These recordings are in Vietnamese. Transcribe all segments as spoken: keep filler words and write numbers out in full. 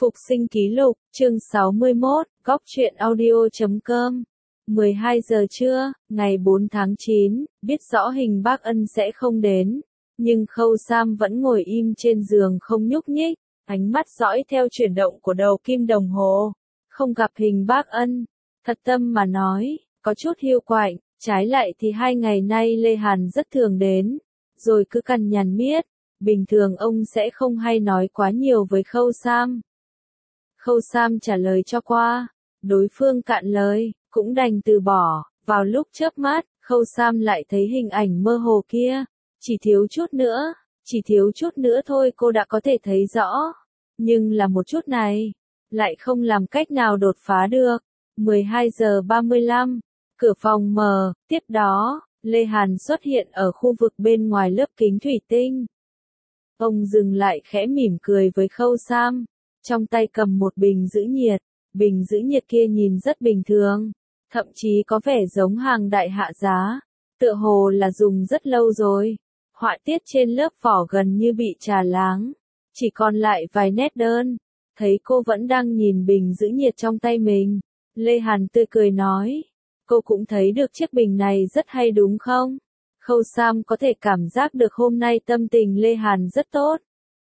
Phục sinh ký lục, chương sáu mươi mốt, góc truyện audio chấm com. mười hai giờ trưa, ngày bốn tháng chín, biết rõ hình bác Ân sẽ không đến. Nhưng Khâu Sam vẫn ngồi im trên giường không nhúc nhích, ánh mắt dõi theo chuyển động của đầu kim đồng hồ. Không gặp hình bác Ân, thật tâm mà nói, có chút hiu quạnh, trái lại thì hai ngày nay Lê Hàn rất thường đến, rồi cứ cằn nhằn miết. Bình thường ông sẽ không hay nói quá nhiều với Khâu Sam. Khâu Sam trả lời cho qua, đối phương cạn lời, cũng đành từ bỏ. Vào lúc chớp mắt, Khâu Sam lại thấy hình ảnh mơ hồ kia, chỉ thiếu chút nữa, chỉ thiếu chút nữa thôi cô đã có thể thấy rõ. Nhưng là một chút này, lại không làm cách nào đột phá được. mười hai giờ ba mươi lăm, cửa phòng mở, tiếp đó, Lê Hàn xuất hiện ở khu vực bên ngoài lớp kính thủy tinh. Ông dừng lại khẽ mỉm cười với Khâu Sam, trong tay cầm một bình giữ nhiệt. Bình giữ nhiệt kia nhìn rất bình thường, thậm chí có vẻ giống hàng đại hạ giá, tựa hồ là dùng rất lâu rồi. Họa tiết trên lớp vỏ gần như bị trà láng, chỉ còn lại vài nét đơn. Thấy cô vẫn đang nhìn bình giữ nhiệt trong tay mình, Lê Hàn tươi cười nói, cô cũng thấy được chiếc bình này rất hay đúng không? Khâu Sam có thể cảm giác được hôm nay tâm tình Lê Hàn rất tốt.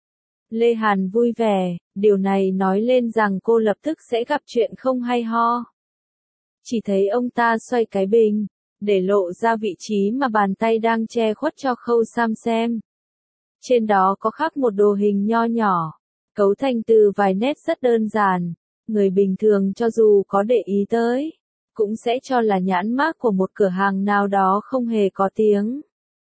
Lê Hàn vui vẻ, điều này nói lên rằng cô lập tức sẽ gặp chuyện không hay ho. Chỉ thấy ông ta xoay cái bình, để lộ ra vị trí mà bàn tay đang che khuất cho Khâu Sam xem. Trên đó có khắc một đồ hình nho nhỏ, cấu thành từ vài nét rất đơn giản. Người bình thường cho dù có để ý tới, cũng sẽ cho là nhãn mác của một cửa hàng nào đó không hề có tiếng.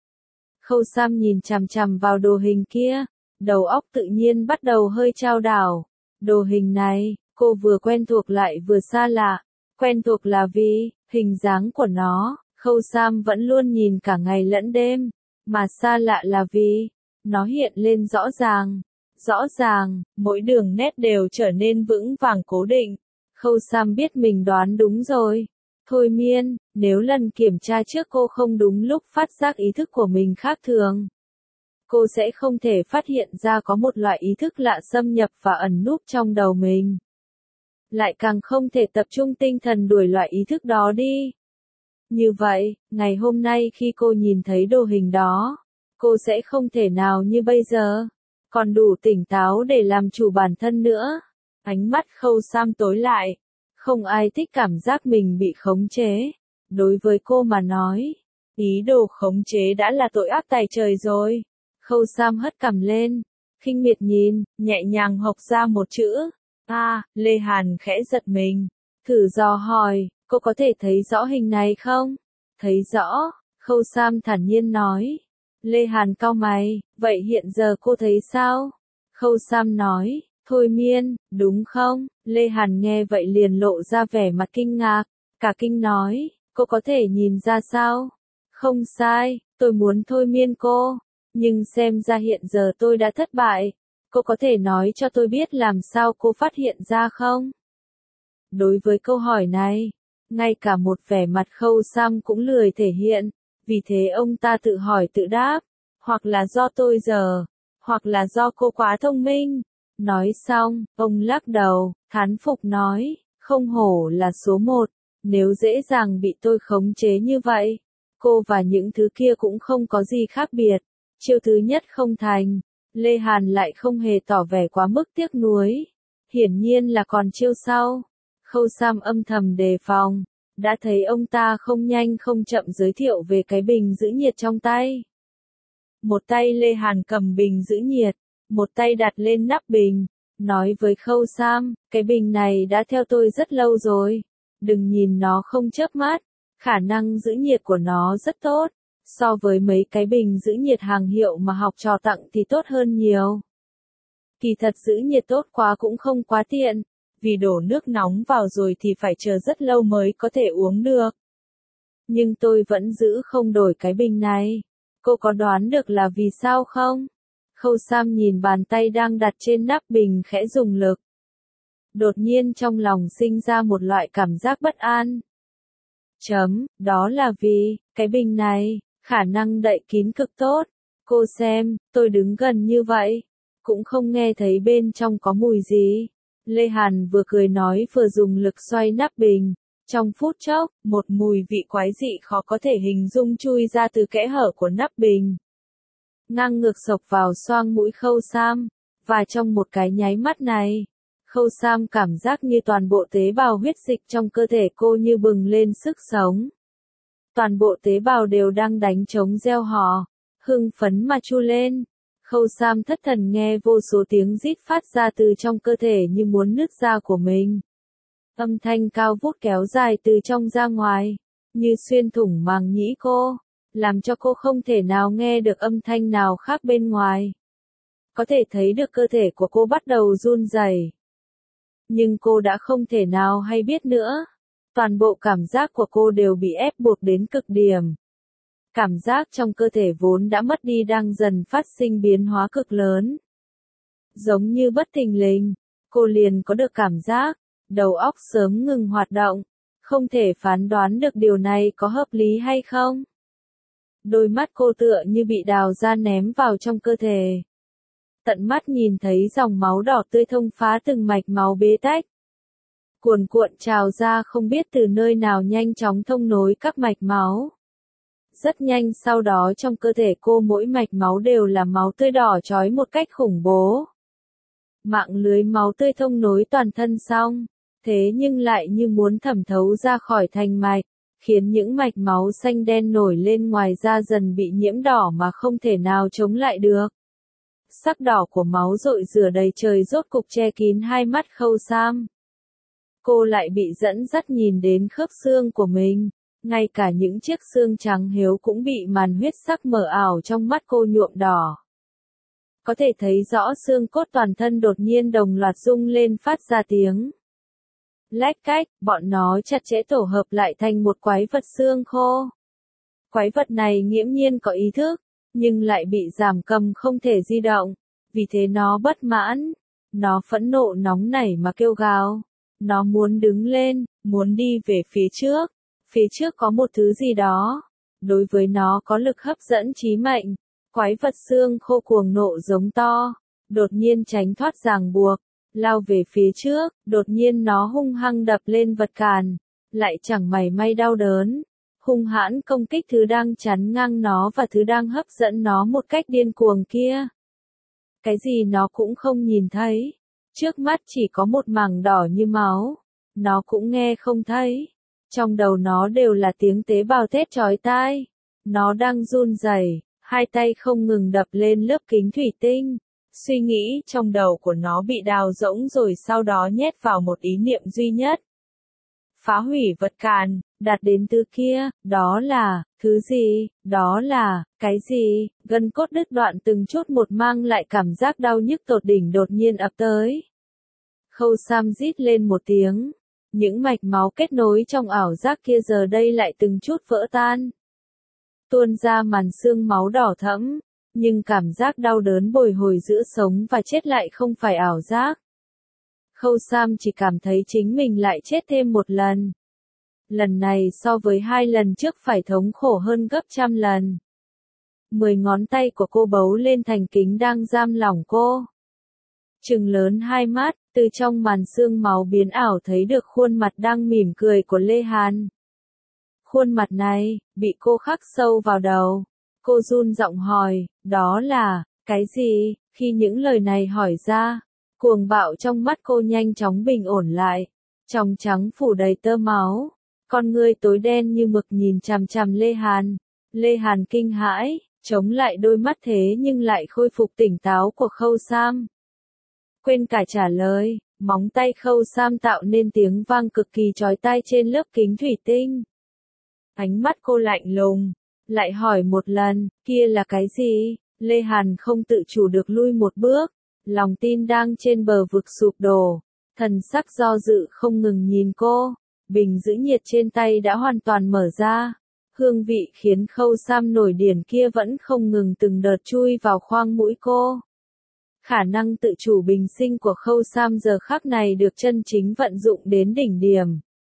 Khâu Sam nhìn chằm chằm vào đồ hình kia, đầu óc tự nhiên bắt đầu hơi chao đảo. Đồ hình này, cô vừa quen thuộc lại vừa xa lạ. Quen thuộc là vì, hình dáng của nó, Khâu Sam vẫn luôn nhìn cả ngày lẫn đêm. Mà xa lạ là vì, nó hiện lên rõ ràng. Rõ ràng, mỗi đường nét đều trở nên vững vàng cố định. Khâu Sam biết mình đoán đúng rồi. Thôi miên, nếu lần kiểm tra trước cô không đúng lúc phát giác ý thức của mình khác thường, cô sẽ không thể phát hiện ra có một loại ý thức lạ xâm nhập và ẩn núp trong đầu mình. Lại càng không thể tập trung tinh thần đuổi loại ý thức đó đi. Như vậy, ngày hôm nay khi cô nhìn thấy đồ hình đó, cô sẽ không thể nào như bây giờ, còn đủ tỉnh táo để làm chủ bản thân nữa. Ánh mắt Khâu Sam tối lại. Không ai thích cảm giác mình bị khống chế. Đối với cô mà nói, ý đồ khống chế đã là tội ác tày trời rồi. Khâu Sam hất cằm lên, khinh miệt nhìn, nhẹ nhàng hộc ra một chữ. A, à, Lê Hàn khẽ giật mình, thử dò hỏi, cô có thể thấy rõ hình này không? Thấy rõ, Khâu Sam thản nhiên nói. Lê Hàn cau mày, vậy hiện giờ cô thấy sao? Khâu Sam nói, thôi miên, đúng không? Lê Hàn nghe vậy liền lộ ra vẻ mặt kinh ngạc, cả kinh nói, cô có thể nhìn ra sao? Không sai, tôi muốn thôi miên cô, nhưng xem ra hiện giờ tôi đã thất bại. Cô có thể nói cho tôi biết làm sao cô phát hiện ra không? Đối với câu hỏi này, ngay cả một vẻ mặt Khâu Sam cũng lười thể hiện, vì thế ông ta tự hỏi tự đáp, hoặc là do tôi giờ, hoặc là do cô quá thông minh. Nói xong, ông lắc đầu, thán phục nói, không hổ là số một, nếu dễ dàng bị tôi khống chế như vậy, cô và những thứ kia cũng không có gì khác biệt. Chiêu thứ nhất không thành, Lê Hàn lại không hề tỏ vẻ quá mức tiếc nuối. Hiển nhiên là còn chiêu sau. Khâu Sam âm thầm đề phòng, đã thấy ông ta không nhanh không chậm giới thiệu về cái bình giữ nhiệt trong tay. Một tay Lê Hàn cầm bình giữ nhiệt, một tay đặt lên nắp bình, nói với Khâu Sam, cái bình này đã theo tôi rất lâu rồi, đừng nhìn nó không chớp mắt, khả năng giữ nhiệt của nó rất tốt, so với mấy cái bình giữ nhiệt hàng hiệu mà học trò tặng thì tốt hơn nhiều. Kỳ thật giữ nhiệt tốt quá cũng không quá tiện, vì đổ nước nóng vào rồi thì phải chờ rất lâu mới có thể uống được. Nhưng tôi vẫn giữ không đổi cái bình này, cô có đoán được là vì sao không? Khâu Sam nhìn bàn tay đang đặt trên nắp bình khẽ dùng lực. Đột nhiên trong lòng sinh ra một loại cảm giác bất an. Chấm, đó là vì, cái bình này, khả năng đậy kín cực tốt. Cô xem, tôi đứng gần như vậy, cũng không nghe thấy bên trong có mùi gì. Lê Hàn vừa cười nói vừa dùng lực xoay nắp bình. Trong phút chốc, một mùi vị quái dị khó có thể hình dung chui ra từ kẽ hở của nắp bình. Ngang ngược xộc vào xoang mũi Khâu Sam. Và trong một cái nháy mắt này, Khâu Sam cảm giác như toàn bộ tế bào huyết dịch trong cơ thể cô như bừng lên sức sống. Toàn bộ tế bào đều đang đánh trống reo hò, hưng phấn mà chu lên. Khâu Sam thất thần nghe vô số tiếng rít phát ra từ trong cơ thể như muốn nứt ra của mình. Âm thanh cao vút kéo dài từ trong ra ngoài, như xuyên thủng màng nhĩ cô, làm cho cô không thể nào nghe được âm thanh nào khác bên ngoài. Có thể thấy được cơ thể của cô bắt đầu run rẩy. Nhưng cô đã không thể nào hay biết nữa. Toàn bộ cảm giác của cô đều bị ép buộc đến cực điểm. Cảm giác trong cơ thể vốn đã mất đi đang dần phát sinh biến hóa cực lớn. Giống như bất thình lình, cô liền có được cảm giác, đầu óc sớm ngừng hoạt động, không thể phán đoán được điều này có hợp lý hay không. Đôi mắt cô tựa như bị đào ra ném vào trong cơ thể. Tận mắt nhìn thấy dòng máu đỏ tươi thông phá từng mạch máu bế tắc. Cuồn cuộn trào ra không biết từ nơi nào nhanh chóng thông nối các mạch máu. Rất nhanh sau đó trong cơ thể cô mỗi mạch máu đều là máu tươi đỏ chói một cách khủng bố. Mạng lưới máu tươi thông nối toàn thân xong, thế nhưng lại như muốn thẩm thấu ra khỏi thành mạch, khiến những mạch máu xanh đen nổi lên ngoài da dần bị nhiễm đỏ mà không thể nào chống lại được. Sắc đỏ của máu rội rửa đầy trời rốt cục che kín hai mắt Khâu Sam. Cô lại bị dẫn dắt nhìn đến khớp xương của mình, ngay cả những chiếc xương trắng hiếu cũng bị màn huyết sắc mờ ảo trong mắt cô nhuộm đỏ. Có thể thấy rõ xương cốt toàn thân đột nhiên đồng loạt rung lên phát ra tiếng lách cách, bọn nó chặt chẽ tổ hợp lại thành một quái vật xương khô. Quái vật này nghiễm nhiên có ý thức, nhưng lại bị giảm cầm không thể di động, vì thế nó bất mãn, nó phẫn nộ nóng nảy mà kêu gào. Nó muốn đứng lên, muốn đi về phía trước, phía trước có một thứ gì đó, đối với nó có lực hấp dẫn chí mệnh. Quái vật xương khô cuồng nộ giống to, đột nhiên tránh thoát ràng buộc, lao về phía trước, đột nhiên nó hung hăng đập lên vật cản, lại chẳng mảy may đau đớn, hung hãn công kích thứ đang chắn ngang nó và thứ đang hấp dẫn nó một cách điên cuồng kia. Cái gì nó cũng không nhìn thấy, trước mắt chỉ có một mảng đỏ như máu, nó cũng nghe không thấy, trong đầu nó đều là tiếng tế bào thét chói tai, nó đang run rẩy. Hai tay không ngừng đập lên lớp kính thủy tinh. Suy nghĩ trong đầu của nó bị đào rỗng rồi sau đó nhét vào một ý niệm duy nhất. Phá hủy vật cản, đạt đến thứ kia, đó là, thứ gì, đó là, cái gì, gân cốt đứt đoạn từng chút một mang lại cảm giác đau nhức tột đỉnh đột nhiên ập tới. Khâu Sam rít lên một tiếng. Những mạch máu kết nối trong ảo giác kia giờ đây lại từng chút vỡ tan. Tuôn ra màn xương máu đỏ thẫm, nhưng cảm giác đau đớn bồi hồi giữa sống và chết lại không phải ảo giác. Khâu Sam chỉ cảm thấy chính mình lại chết thêm một lần. Lần này so với hai lần trước phải thống khổ hơn gấp trăm lần. Mười ngón tay của cô bấu lên thành kính đang giam lỏng cô. Trừng lớn hai mắt, từ trong màn xương máu biến ảo thấy được khuôn mặt đang mỉm cười của Lê Hàn. Khuôn mặt này, bị cô khắc sâu vào đầu. Cô run giọng hỏi, đó là, cái gì? Khi những lời này hỏi ra, cuồng bạo trong mắt cô nhanh chóng bình ổn lại. Tròng trắng phủ đầy tơ máu. Con ngươi tối đen như mực nhìn chằm chằm Lê Hàn. Lê Hàn kinh hãi, chống lại đôi mắt thế nhưng lại khôi phục tỉnh táo của Khâu Sam. Quên cả trả lời, móng tay Khâu Sam tạo nên tiếng vang cực kỳ chói tai trên lớp kính thủy tinh. Ánh mắt cô lạnh lùng, lại hỏi một lần, kia là cái gì? Lê Hàn không tự chủ được lui một bước, lòng tin đang trên bờ vực sụp đổ, thần sắc do dự không ngừng nhìn cô, bình giữ nhiệt trên tay đã hoàn toàn mở ra, hương vị khiến Khâu Sam nổi điển kia vẫn không ngừng từng đợt chui vào khoang mũi cô. Khả năng tự chủ bình sinh của Khâu Sam giờ khắc này được chân chính vận dụng đến đỉnh điểm.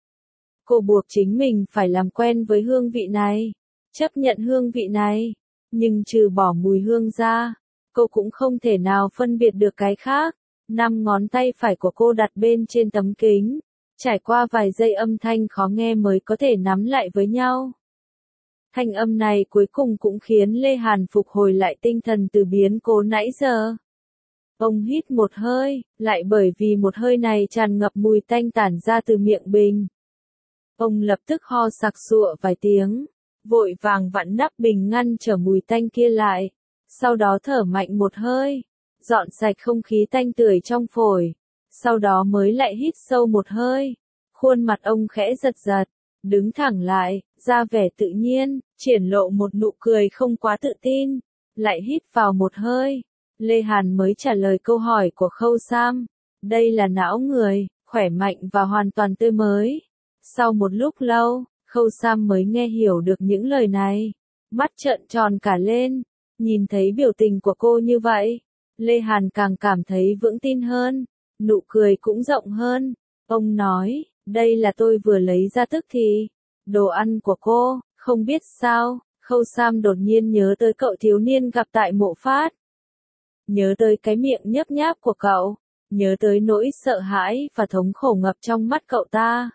Cô buộc chính mình phải làm quen với hương vị này, chấp nhận hương vị này, nhưng trừ bỏ mùi hương ra, cô cũng không thể nào phân biệt được cái khác. Năm ngón tay phải của cô đặt bên trên tấm kính. Trải qua vài giây âm thanh khó nghe mới có thể nắm lại với nhau. Thanh âm này cuối cùng cũng khiến Lê Hàn phục hồi lại tinh thần từ biến cố nãy giờ. Ông hít một hơi, lại bởi vì một hơi này tràn ngập mùi tanh tản ra từ miệng bình. Ông lập tức ho sặc sụa vài tiếng, vội vàng vặn nắp bình ngăn trở mùi tanh kia lại. Sau đó thở mạnh một hơi, dọn sạch không khí tanh tưởi trong phổi. Sau đó mới lại hít sâu một hơi. Khuôn mặt ông khẽ giật giật, đứng thẳng lại, ra vẻ tự nhiên, triển lộ một nụ cười không quá tự tin. Lại hít vào một hơi. Lê Hàn mới trả lời câu hỏi của Khâu Sam. Đây là não người, khỏe mạnh và hoàn toàn tươi mới. Sau một lúc lâu, Khâu Sam mới nghe hiểu được những lời này. Mắt trợn tròn cả lên, nhìn thấy biểu tình của cô như vậy. Lê Hàn càng cảm thấy vững tin hơn, nụ cười cũng rộng hơn. Ông nói, đây là tôi vừa lấy ra tức thì. Đồ ăn của cô, không biết sao, Khâu Sam đột nhiên nhớ tới cậu thiếu niên gặp tại mộ phát. Nhớ tới cái miệng nhấp nháp của cậu, nhớ tới nỗi sợ hãi và thống khổ ngập trong mắt cậu ta.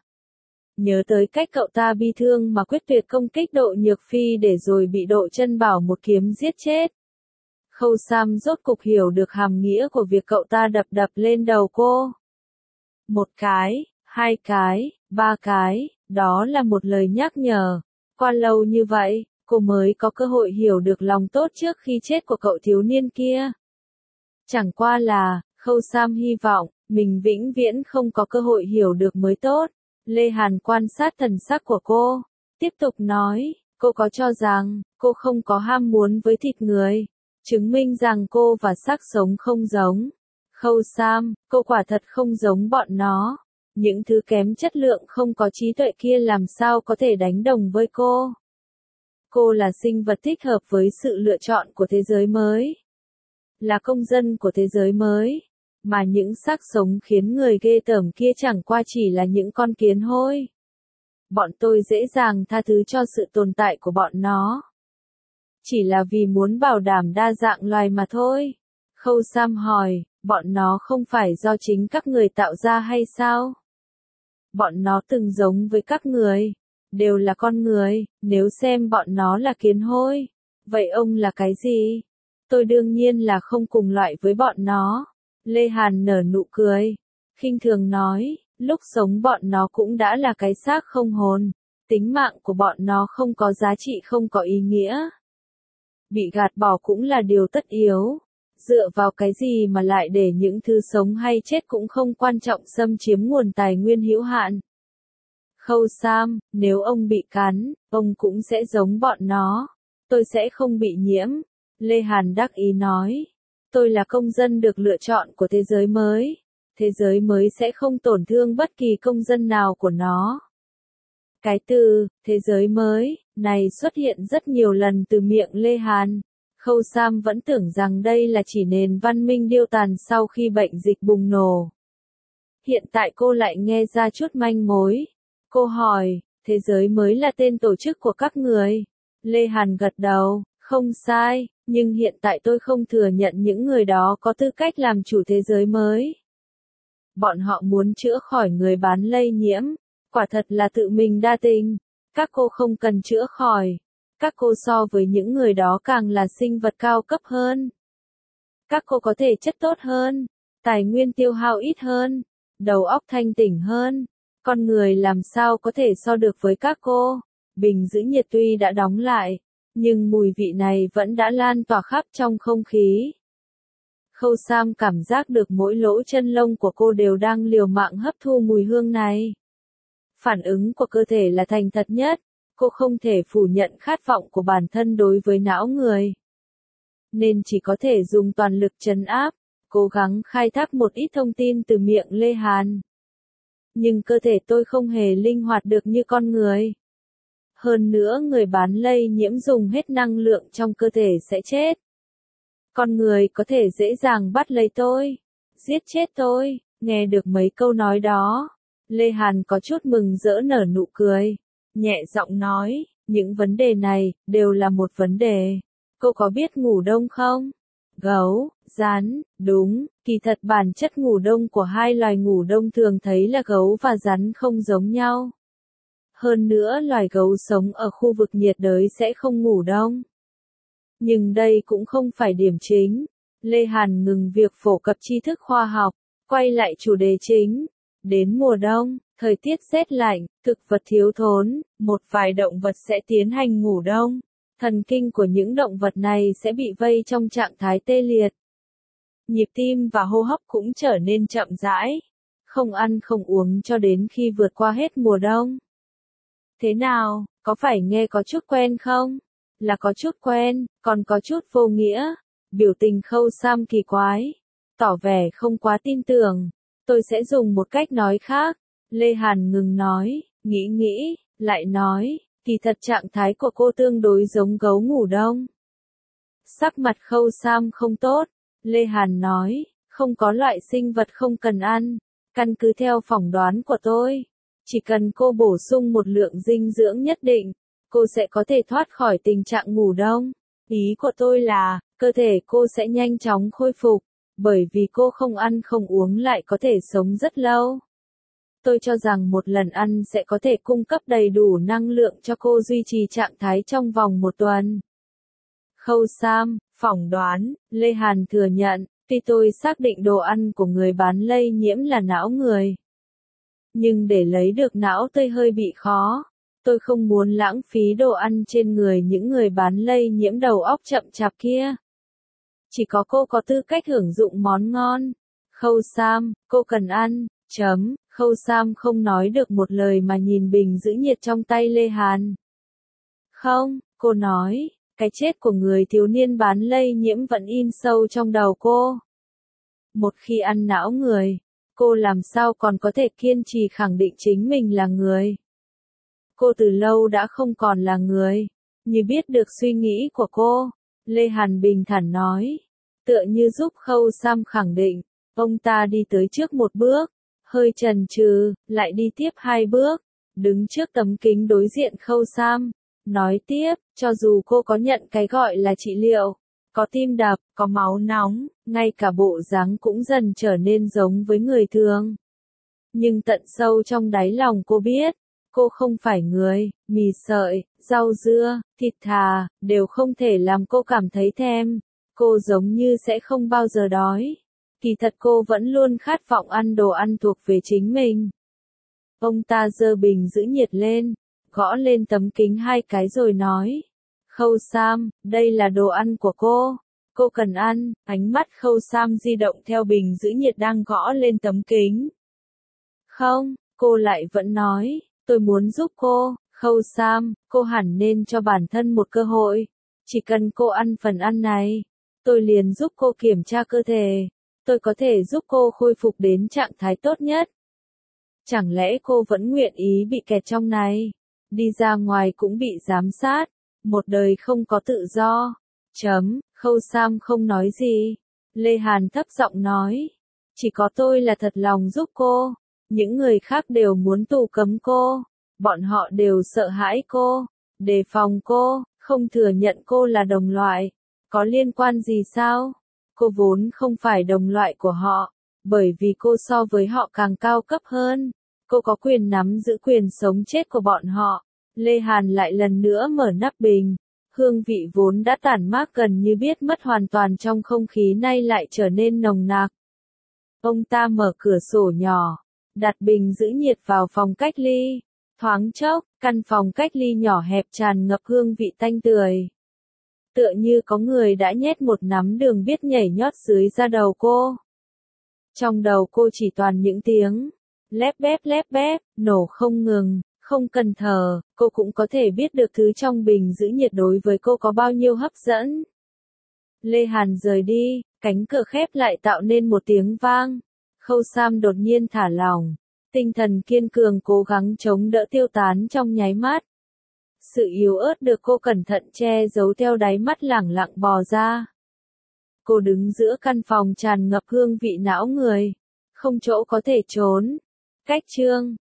Nhớ tới cách cậu ta bi thương mà quyết tuyệt công kích Độ Nhược Phi để rồi bị Độ Chân Bảo một kiếm giết chết. Khâu Sam rốt cục hiểu được hàm nghĩa của việc cậu ta đập đập lên đầu cô. Một cái, hai cái, ba cái, đó là một lời nhắc nhở. Qua lâu như vậy, cô mới có cơ hội hiểu được lòng tốt trước khi chết của cậu thiếu niên kia. Chẳng qua là, Khâu Sam hy vọng, mình vĩnh viễn không có cơ hội hiểu được mới tốt. Lê Hàn quan sát thần sắc của cô, tiếp tục nói, cô có cho rằng, cô không có ham muốn với thịt người, chứng minh rằng cô và xác sống không giống. Khâu Sam, cô quả thật không giống bọn nó. Những thứ kém chất lượng không có trí tuệ kia làm sao có thể đánh đồng với cô. Cô là sinh vật thích hợp với sự lựa chọn của thế giới mới. Là công dân của thế giới mới. Mà những xác sống khiến người ghê tởm kia chẳng qua chỉ là những con kiến hôi. Bọn tôi dễ dàng tha thứ cho sự tồn tại của bọn nó. Chỉ là vì muốn bảo đảm đa dạng loài mà thôi. Khâu Sam hỏi, bọn nó không phải do chính các người tạo ra hay sao? Bọn nó từng giống với các người, đều là con người, nếu xem bọn nó là kiến hôi, vậy ông là cái gì? Tôi đương nhiên là không cùng loại với bọn nó. Lê Hàn nở nụ cười, khinh thường nói, lúc sống bọn nó cũng đã là cái xác không hồn, tính mạng của bọn nó không có giá trị không có ý nghĩa. Bị gạt bỏ cũng là điều tất yếu, dựa vào cái gì mà lại để những thứ sống hay chết cũng không quan trọng xâm chiếm nguồn tài nguyên hữu hạn. Khâu Sam, nếu ông bị cắn, ông cũng sẽ giống bọn nó, tôi sẽ không bị nhiễm. Lê Hàn đắc ý nói. Tôi là công dân được lựa chọn của thế giới mới. Thế giới mới sẽ không tổn thương bất kỳ công dân nào của nó. Cái từ, thế giới mới, này xuất hiện rất nhiều lần từ miệng Lê Hàn. Khâu Sam vẫn tưởng rằng đây là chỉ nền văn minh điêu tàn sau khi bệnh dịch bùng nổ. Hiện tại cô lại nghe ra chút manh mối. Cô hỏi, thế giới mới là tên tổ chức của các người. Lê Hàn gật đầu, không sai. Nhưng hiện tại tôi không thừa nhận những người đó có tư cách làm chủ thế giới mới. Bọn họ muốn chữa khỏi người bán lây nhiễm, quả thật là tự mình đa tình. Các cô không cần chữa khỏi. Các cô so với những người đó càng là sinh vật cao cấp hơn. Các cô có thể chất tốt hơn, tài nguyên tiêu hao ít hơn, đầu óc thanh tỉnh hơn. Con người làm sao có thể so được với các cô? Bình giữ nhiệt tuy đã đóng lại, nhưng mùi vị này vẫn đã lan tỏa khắp trong không khí. Khâu Sam cảm giác được mỗi lỗ chân lông của cô đều đang liều mạng hấp thu mùi hương này. Phản ứng của cơ thể là thành thật nhất, cô không thể phủ nhận khát vọng của bản thân đối với não người. Nên chỉ có thể dùng toàn lực trấn áp, cố gắng khai thác một ít thông tin từ miệng Lê Hàn. Nhưng cơ thể tôi không hề linh hoạt được như con người. Hơn nữa người bán lây nhiễm dùng hết năng lượng trong cơ thể sẽ chết. Con người có thể dễ dàng bắt lấy tôi, giết chết tôi. Nghe được mấy câu nói đó, Lê Hàn có chút mừng rỡ nở nụ cười, nhẹ giọng nói, những vấn đề này đều là một vấn đề. Cô có biết ngủ đông không? gấu, rắn, đúng, kỳ thật bản chất ngủ đông của hai loài ngủ đông thường thấy là gấu và rắn không giống nhau. Hơn nữa loài gấu sống ở khu vực nhiệt đới sẽ không ngủ đông. Nhưng đây cũng không phải điểm chính. Lê Hàn ngừng việc phổ cập tri thức khoa học, quay lại chủ đề chính. Đến mùa đông, thời tiết rét lạnh, thực vật thiếu thốn, một vài động vật sẽ tiến hành ngủ đông. Thần kinh của những động vật này sẽ bị vây trong trạng thái tê liệt. Nhịp tim và hô hấp cũng trở nên chậm rãi. Không ăn không uống cho đến khi vượt qua hết mùa đông. Thế nào, có phải nghe có chút quen không? Là có chút quen, còn có chút vô nghĩa. Biểu tình Khâu Sam kỳ quái, tỏ vẻ không quá tin tưởng. Tôi sẽ dùng một cách nói khác. Lê Hàn ngừng nói, nghĩ nghĩ, lại nói, kỳ thật trạng thái của cô tương đối giống gấu ngủ đông. Sắc mặt Khâu Sam không tốt. Lê Hàn nói, không có loại sinh vật không cần ăn. Căn cứ theo phỏng đoán của tôi, chỉ cần cô bổ sung một lượng dinh dưỡng nhất định, cô sẽ có thể thoát khỏi tình trạng ngủ đông. Ý của tôi là, cơ thể cô sẽ nhanh chóng khôi phục, bởi vì cô không ăn không uống lại có thể sống rất lâu. Tôi cho rằng một lần ăn sẽ có thể cung cấp đầy đủ năng lượng cho cô duy trì trạng thái trong vòng một tuần. Khâu Sam, phỏng đoán, Lê Hàn thừa nhận, tuy tôi xác định đồ ăn của người bán lây nhiễm là não người. Nhưng để lấy được não tươi hơi bị khó. Tôi không muốn lãng phí đồ ăn trên người những người bán lây nhiễm đầu óc chậm chạp kia. Chỉ có cô có tư cách hưởng dụng món ngon. Khâu Sam, cô cần ăn, chấm. Khâu Sam không nói được một lời mà nhìn bình giữ nhiệt trong tay Lê Hàn. Không, cô nói, cái chết của người thiếu niên bán lây nhiễm vẫn in sâu trong đầu cô. Một khi ăn não người, cô làm sao còn có thể kiên trì khẳng định chính mình là người. Cô từ lâu đã không còn là người. Như biết được suy nghĩ của cô, Lê Hàn bình thản nói. Tựa như giúp Khâu Sam khẳng định, ông ta đi tới trước một bước, hơi chần chừ, lại đi tiếp hai bước, đứng trước tấm kính đối diện Khâu Sam, nói tiếp, cho dù cô có nhận cái gọi là trị liệu, có tim đập, có máu nóng, ngay cả bộ dáng cũng dần trở nên giống với người thường. Nhưng tận sâu trong đáy lòng cô biết, cô không phải người, mì sợi, rau dưa, thịt thà, đều không thể làm cô cảm thấy thèm. Cô giống như sẽ không bao giờ đói. Kỳ thật cô vẫn luôn khát vọng ăn đồ ăn thuộc về chính mình. Ông ta giơ bình giữ nhiệt lên, gõ lên tấm kính hai cái rồi nói. Khâu Sam, đây là đồ ăn của cô. Cô cần ăn. Ánh mắt Khâu Sam di động theo bình giữ nhiệt đang gõ lên tấm kính. Không, cô lại vẫn nói. Tôi muốn giúp cô, Khâu Sam, cô hẳn nên cho bản thân một cơ hội. Chỉ cần cô ăn phần ăn này, tôi liền giúp cô kiểm tra cơ thể. Tôi có thể giúp cô khôi phục đến trạng thái tốt nhất. Chẳng lẽ cô vẫn nguyện ý bị kẹt trong này? Đi ra ngoài cũng bị giám sát. Một đời không có tự do. Chấm, Khâu Sam không nói gì. Lê Hàn thấp giọng nói. Chỉ có tôi là thật lòng giúp cô. Những người khác đều muốn tù cấm cô. Bọn họ đều sợ hãi cô, đề phòng cô, không thừa nhận cô là đồng loại. Có liên quan gì sao? Cô vốn không phải đồng loại của họ, bởi vì cô so với họ càng cao cấp hơn. Cô có quyền nắm giữ quyền sống chết của bọn họ. Lê Hàn lại lần nữa mở nắp bình. Hương vị vốn đã tản mát gần như biết mất hoàn toàn trong không khí nay lại trở nên nồng nặc. Ông ta mở cửa sổ nhỏ, đặt bình giữ nhiệt vào phòng cách ly. Thoáng chốc, căn phòng cách ly nhỏ hẹp tràn ngập hương vị tanh tưởi. Tựa như có người đã nhét một nắm đường biết nhảy nhót dưới da đầu cô. Trong đầu cô chỉ toàn những tiếng lép bép lép bép, nổ không ngừng, không cần thở, cô cũng có thể biết được thứ trong bình giữ nhiệt đối với cô có bao nhiêu hấp dẫn. Lê Hàn rời đi, cánh cửa khép lại tạo nên một tiếng vang. Khâu Sam đột nhiên thả lỏng. Tinh thần kiên cường cố gắng chống đỡ tiêu tán trong nháy mắt. Sự yếu ớt được cô cẩn thận che giấu theo đáy mắt lẳng lặng bò ra. Cô đứng giữa căn phòng tràn ngập hương vị não người. Không chỗ có thể trốn. Cách chương